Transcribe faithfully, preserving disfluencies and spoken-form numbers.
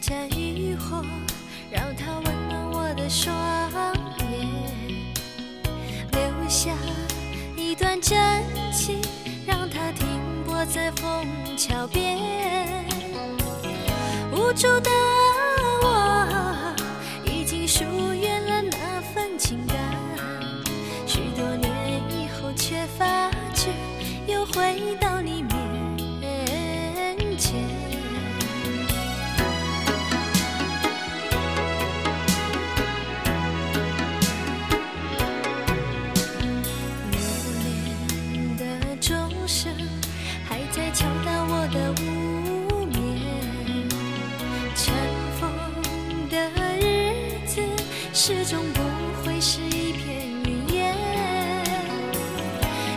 盏渔火，让它温暖我的双眼，留下一段真情，让它停泊在枫桥边。无助的我已经疏远了那份情感，许多年以后却发觉又回到你面前。流年的钟声还在敲打我的无眠，尘封的日子始终不会是一